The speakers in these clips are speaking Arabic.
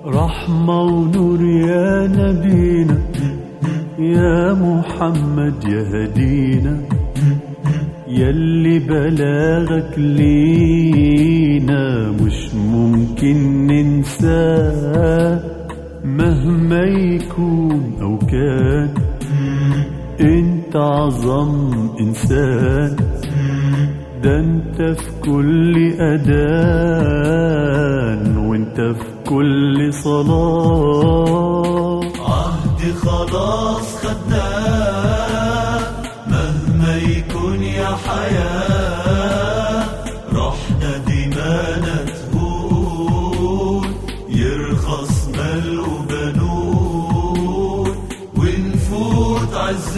رحمة ونور يا نبينا، يا محمد يا هدينا، يلي بلاغك لينا مش ممكن ننساه مهما يكون أو كان. انت عظم إنسان، ده انت في كل أذان وانت في كل صلاة. عهد خلاص خدناه مهما يكون يا حياة، رحنا دمانا تهون يرخص مال وبنون ونفوت عز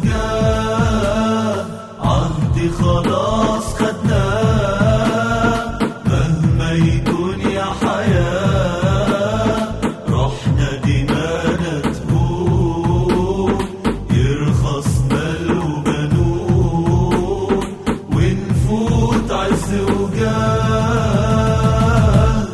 وجاه. عهد خلاص خدناه مهما يكون يا حياة، رحنا دمانا تهون يرخص مال وبنون ونفوت عز وجاه.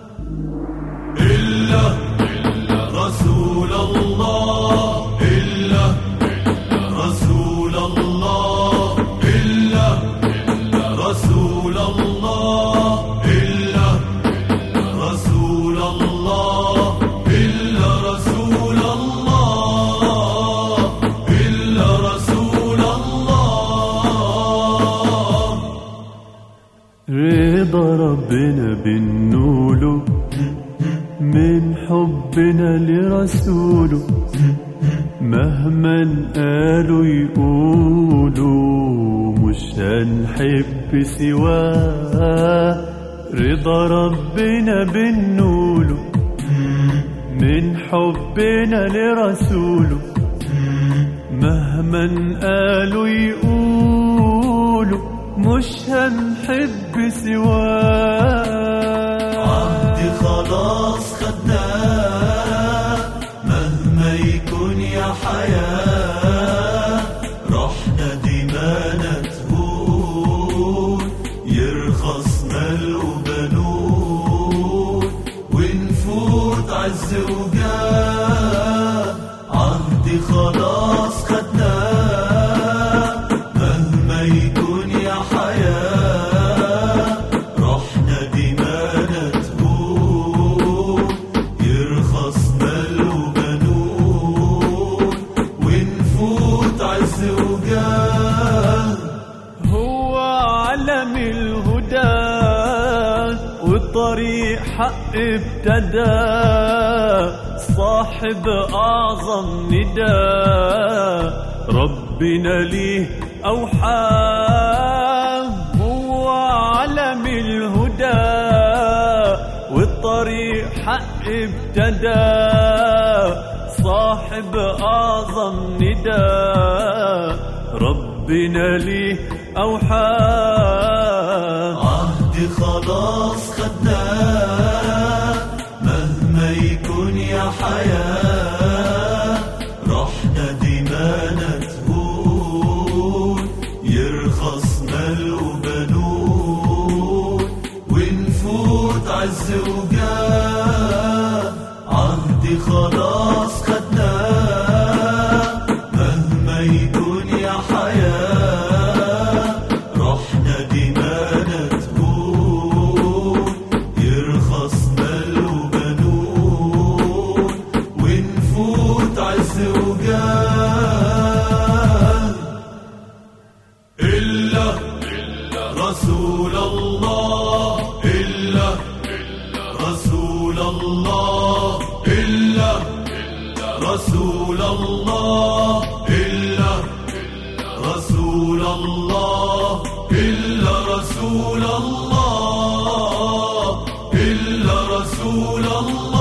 إلا رسول الله، إلا رسول الله، إلا رسول الله، إلا رسول الله، إلا رسول الله، إلا رسول الله. رضا ربنا بنوله من حبنا لرسوله، مهما قالوا يقولوا مش هنحب سواه. رضا ربنا بنوله من حبنا لرسوله، مهما قالوا يقولوا مش هنحب سواه. عهد خلاص خدناه مهما يكون يا حياة، رحنا دمانا تهون يرخص مال وبنون ونفوت عز وجاه. عهد خلاص خدناه مهما يكون يا حياة، رحنا دمانا تهون يرخص مال وبنون ونفوت عز وجاه. هو علم الهدى والطريق حق ابتدى، صاحب أعظم ندى ربنا ليه أوحاه. هو علم الهدى والطريق حق ابتدى، صاحب أعظم ندى ربنا ليه أوحاه. عهد خلاص خدناه مهما يكون يا حياة، رحنا دمانا تهون يرخص مال وبنون ونفوت عز وجاه. عهد خلاص خدناه مهما يكون يا حياة، رحنا دمانا تهون يرخص مال وبنون ونفوت عز وجاه. إلا رسول الله، إلا رسول الله، إلا رسول الله، إلا رسول الله، إلا رسول الله، إلا رسول الله.